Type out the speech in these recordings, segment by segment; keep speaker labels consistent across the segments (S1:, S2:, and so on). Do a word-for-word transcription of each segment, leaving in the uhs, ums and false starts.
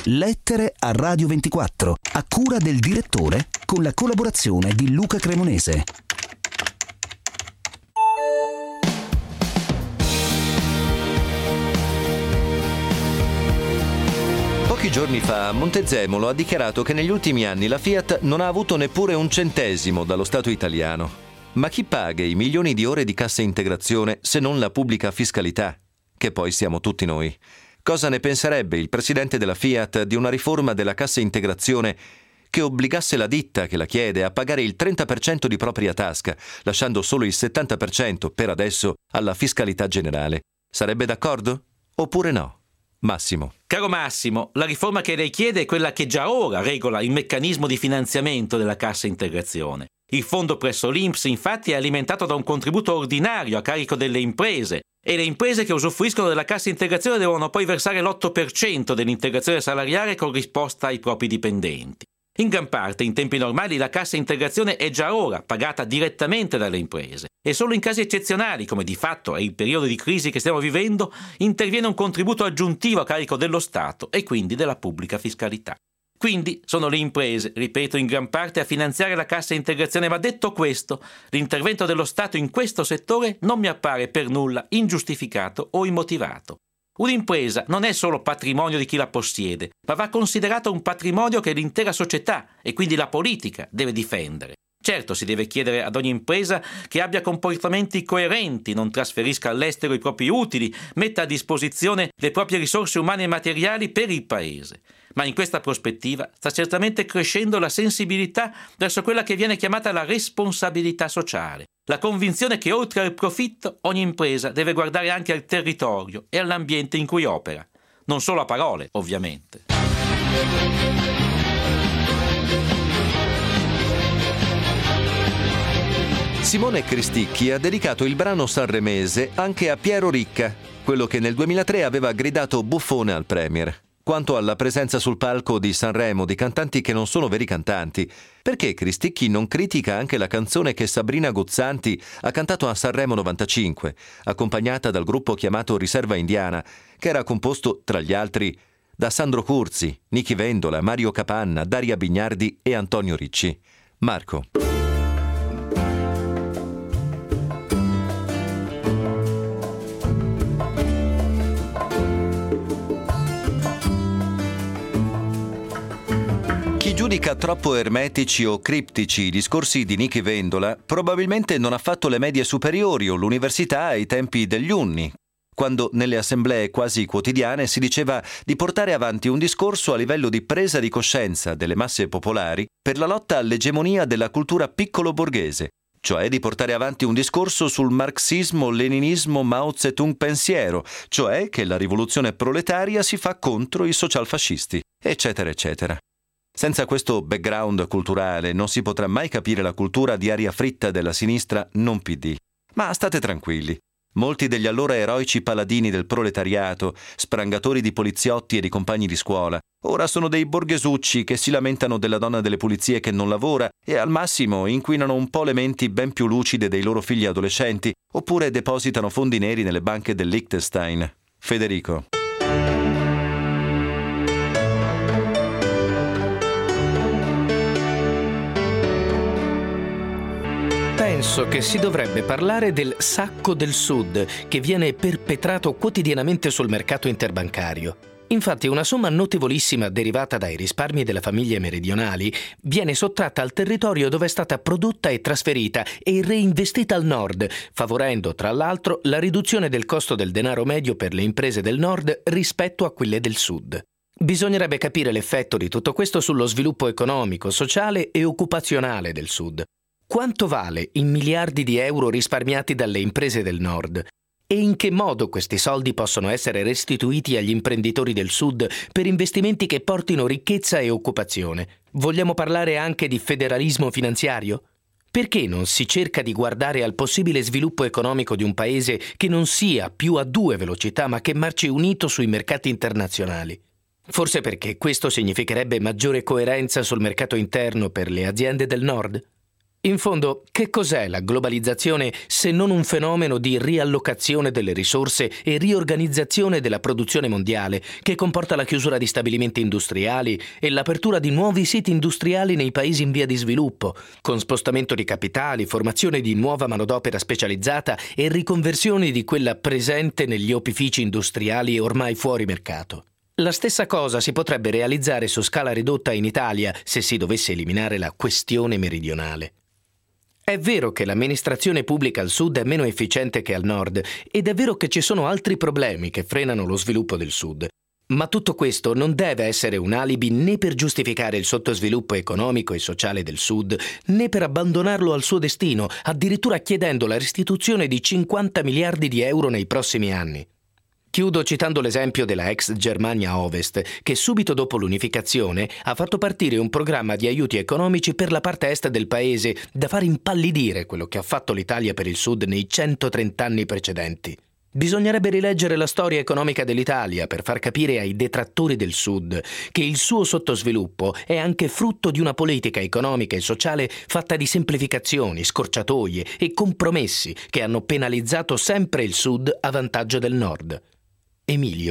S1: Lettere a Radio ventiquattro, a cura del direttore, con la collaborazione di Luca Cremonese.
S2: Pochi giorni fa Montezemolo ha dichiarato che negli ultimi anni la Fiat non ha avuto neppure un centesimo dallo Stato italiano. Ma chi paga i milioni di ore di cassa integrazione se non la pubblica fiscalità? Che poi siamo tutti noi. Cosa ne penserebbe il presidente della Fiat di una riforma della cassa integrazione che obbligasse la ditta che la chiede a pagare il trenta per cento di propria tasca, lasciando solo il settanta per cento per adesso alla fiscalità generale? Sarebbe d'accordo? Oppure no? Massimo.
S3: Caro Massimo, la riforma che lei chiede è quella che già ora regola il meccanismo di finanziamento della cassa integrazione. Il fondo presso l'I N P S infatti è alimentato da un contributo ordinario a carico delle imprese e le imprese che usufruiscono della cassa integrazione devono poi versare l'otto per cento dell'integrazione salariale corrisposta ai propri dipendenti. In gran parte, in tempi normali, la cassa integrazione è già ora pagata direttamente dalle imprese e solo in casi eccezionali, come di fatto è il periodo di crisi che stiamo vivendo, interviene un contributo aggiuntivo a carico dello Stato e quindi della pubblica fiscalità. Quindi sono le imprese, ripeto, in gran parte a finanziare la cassa integrazione, ma detto questo, l'intervento dello Stato in questo settore non mi appare per nulla ingiustificato o immotivato. Un'impresa non è solo patrimonio di chi la possiede, ma va considerato un patrimonio che l'intera società e quindi la politica deve difendere. Certo, si deve chiedere ad ogni impresa che abbia comportamenti coerenti, non trasferisca all'estero i propri utili, metta a disposizione le proprie risorse umane e materiali per il Paese. Ma in questa prospettiva sta certamente crescendo la sensibilità verso quella che viene chiamata la responsabilità sociale, la convinzione che oltre al profitto ogni impresa deve guardare anche al territorio e all'ambiente in cui opera. Non solo a parole, ovviamente.
S2: Simone Cristicchi ha dedicato il brano sanremese anche a Piero Ricca, quello che nel duemilatré aveva gridato buffone al Premier. Quanto alla presenza sul palco di Sanremo di cantanti che non sono veri cantanti, perché Cristicchi non critica anche la canzone che Sabrina Guzzanti ha cantato a Sanremo novantacinque, accompagnata dal gruppo chiamato Riserva Indiana, che era composto, tra gli altri, da Sandro Curzi, Nichi Vendola, Mario Capanna, Daria Bignardi e Antonio Ricci. Marco. Chi giudica troppo ermetici o criptici i discorsi di Nichi Vendola probabilmente non ha fatto le medie superiori o l'università ai tempi degli Unni, quando nelle assemblee quasi quotidiane si diceva di portare avanti un discorso a livello di presa di coscienza delle masse popolari per la lotta all'egemonia della cultura piccolo borghese, cioè di portare avanti un discorso sul marxismo, leninismo, Mao Zedong pensiero, cioè che la rivoluzione proletaria si fa contro i socialfascisti, eccetera, eccetera. Senza questo background culturale non si potrà mai capire la cultura di aria fritta della sinistra non P D. Ma state tranquilli. Molti degli allora eroici paladini del proletariato, sprangatori di poliziotti e di compagni di scuola, ora sono dei borghesucci che si lamentano della donna delle pulizie che non lavora e al massimo inquinano un po' le menti ben più lucide dei loro figli adolescenti, oppure depositano fondi neri nelle banche del Liechtenstein. Federico.
S4: Penso che si dovrebbe parlare del sacco del Sud che viene perpetrato quotidianamente sul mercato interbancario. Infatti una somma notevolissima derivata dai risparmi delle famiglie meridionali viene sottratta al territorio dove è stata prodotta e trasferita e reinvestita al nord, favorendo tra l'altro la riduzione del costo del denaro medio per le imprese del nord rispetto a quelle del sud. Bisognerebbe capire l'effetto di tutto questo sullo sviluppo economico, sociale e occupazionale del sud. Quanto vale i miliardi di euro risparmiati dalle imprese del nord? E in che modo questi soldi possono essere restituiti agli imprenditori del sud per investimenti che portino ricchezza e occupazione? Vogliamo parlare anche di federalismo finanziario? Perché non si cerca di guardare al possibile sviluppo economico di un paese che non sia più a due velocità ma che marci unito sui mercati internazionali? Forse perché questo significherebbe maggiore coerenza sul mercato interno per le aziende del nord? In fondo, che cos'è la globalizzazione se non un fenomeno di riallocazione delle risorse e riorganizzazione della produzione mondiale che comporta la chiusura di stabilimenti industriali e l'apertura di nuovi siti industriali nei paesi in via di sviluppo, con spostamento di capitali, formazione di nuova manodopera specializzata e riconversioni di quella presente negli opifici industriali ormai fuori mercato? La stessa cosa si potrebbe realizzare su scala ridotta in Italia se si dovesse eliminare la questione meridionale. È vero che l'amministrazione pubblica al sud è meno efficiente che al nord ed è vero che ci sono altri problemi che frenano lo sviluppo del sud. Ma tutto questo non deve essere un alibi né per giustificare il sottosviluppo economico e sociale del sud, né per abbandonarlo al suo destino, addirittura chiedendo la restituzione di cinquanta miliardi di euro nei prossimi anni. Chiudo citando l'esempio della ex Germania Ovest, che subito dopo l'unificazione ha fatto partire un programma di aiuti economici per la parte est del paese da far impallidire quello che ha fatto l'Italia per il sud nei centotrenta anni precedenti. Bisognerebbe rileggere la storia economica dell'Italia per far capire ai detrattori del sud che il suo sottosviluppo è anche frutto di una politica economica e sociale fatta di semplificazioni, scorciatoie e compromessi che hanno penalizzato sempre il sud a vantaggio del nord. Emilio.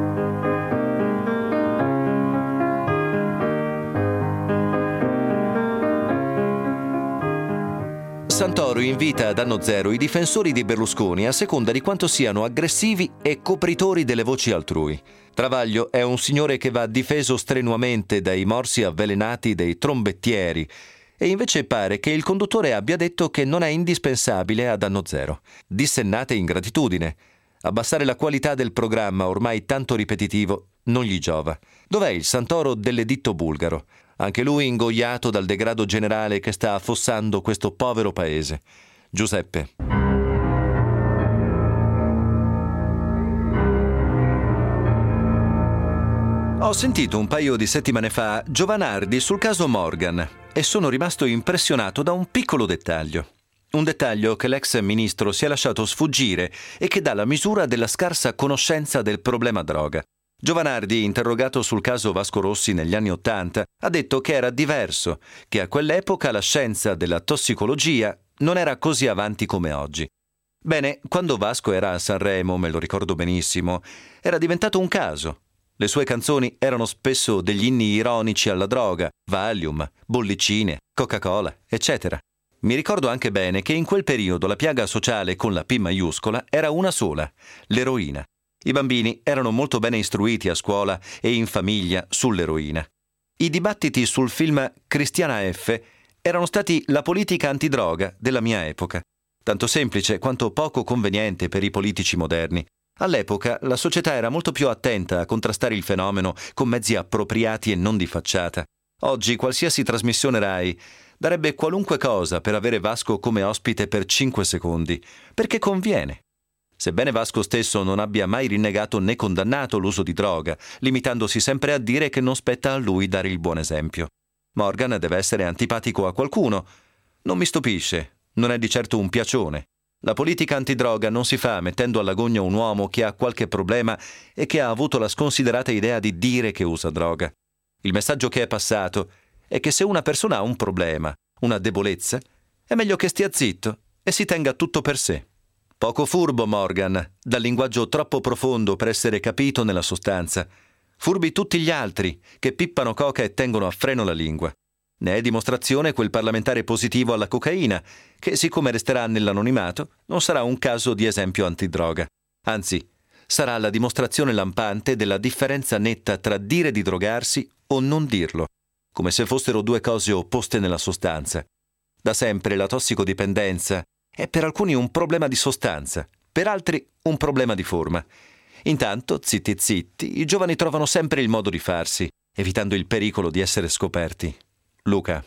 S2: Santoro invita ad anno zero i difensori di Berlusconi a seconda di quanto siano aggressivi e copritori delle voci altrui. Travaglio è un signore che va difeso strenuamente dai morsi avvelenati dei trombettieri e invece pare che il conduttore abbia detto che non è indispensabile ad anno zero. Dissennate ingratitudine. Abbassare la qualità del programma ormai tanto ripetitivo non gli giova. Dov'è il Santoro dell'editto bulgaro? Anche lui ingoiato dal degrado generale che sta affossando questo povero paese. Giuseppe. Ho sentito un paio di settimane fa Giovanardi sul caso Morgan e sono rimasto impressionato da un piccolo dettaglio. Un dettaglio che l'ex ministro si è lasciato sfuggire e che dà la misura della scarsa conoscenza del problema droga. Giovanardi, interrogato sul caso Vasco Rossi negli anni Ottanta, ha detto che era diverso, che a quell'epoca la scienza della tossicologia non era così avanti come oggi. Bene, quando Vasco era a Sanremo, me lo ricordo benissimo, era diventato un caso. Le sue canzoni erano spesso degli inni ironici alla droga, Valium, bollicine, Coca-Cola, eccetera. Mi ricordo anche bene che in quel periodo la piaga sociale con la P maiuscola era una sola, l'eroina. I bambini erano molto bene istruiti a scuola e in famiglia sull'eroina. I dibattiti sul film Cristiana F erano stati la politica antidroga della mia epoca, tanto semplice quanto poco conveniente per i politici moderni. All'epoca la società era molto più attenta a contrastare il fenomeno con mezzi appropriati e non di facciata. Oggi qualsiasi trasmissione Rai darebbe qualunque cosa per avere Vasco come ospite per cinque secondi, perché conviene. Sebbene Vasco stesso non abbia mai rinnegato né condannato l'uso di droga, limitandosi sempre a dire che non spetta a lui dare il buon esempio. Morgan deve essere antipatico a qualcuno. Non mi stupisce, non è di certo un piacione. La politica antidroga non si fa mettendo all'agonia un uomo che ha qualche problema e che ha avuto la sconsiderata idea di dire che usa droga. Il messaggio che è passato è che se una persona ha un problema, una debolezza, è meglio che stia zitto e si tenga tutto per sé. Poco furbo Morgan, dal linguaggio troppo profondo per essere capito nella sostanza. Furbi tutti gli altri, che pippano coca e tengono a freno la lingua. Ne è dimostrazione quel parlamentare positivo alla cocaina, che siccome resterà nell'anonimato, non sarà un caso di esempio antidroga. Anzi, sarà la dimostrazione lampante della differenza netta tra dire di drogarsi o non dirlo, come se fossero due cose opposte nella sostanza. Da sempre la tossicodipendenza è per alcuni un problema di sostanza, per altri un problema di forma. Intanto, zitti zitti, i giovani trovano sempre il modo di farsi, evitando il pericolo di essere scoperti. Luca.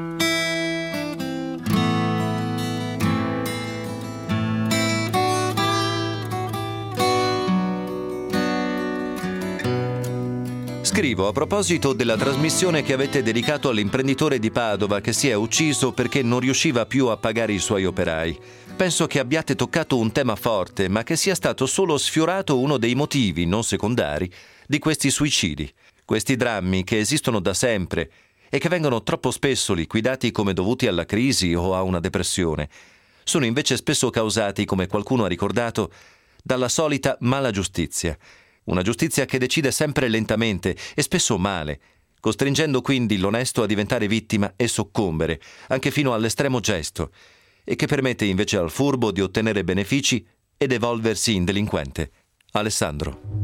S2: Scrivo a proposito della trasmissione che avete dedicato all'imprenditore di Padova che si è ucciso perché non riusciva più a pagare i suoi operai. Penso che abbiate toccato un tema forte, ma che sia stato solo sfiorato uno dei motivi, non secondari, di questi suicidi. Questi drammi che esistono da sempre e che vengono troppo spesso liquidati come dovuti alla crisi o a una depressione, sono invece spesso causati, come qualcuno ha ricordato, dalla solita mala giustizia. Una giustizia che decide sempre lentamente e spesso male, costringendo quindi l'onesto a diventare vittima e soccombere, anche fino all'estremo gesto, e che permette invece al furbo di ottenere benefici ed evolversi in delinquente. Alessandro.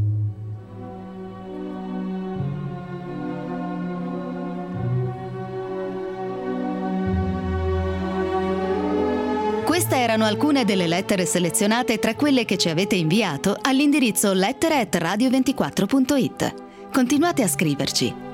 S5: Queste erano alcune delle lettere selezionate tra quelle che ci avete inviato all'indirizzo lettere at radio ventiquattro punto it. Continuate a scriverci.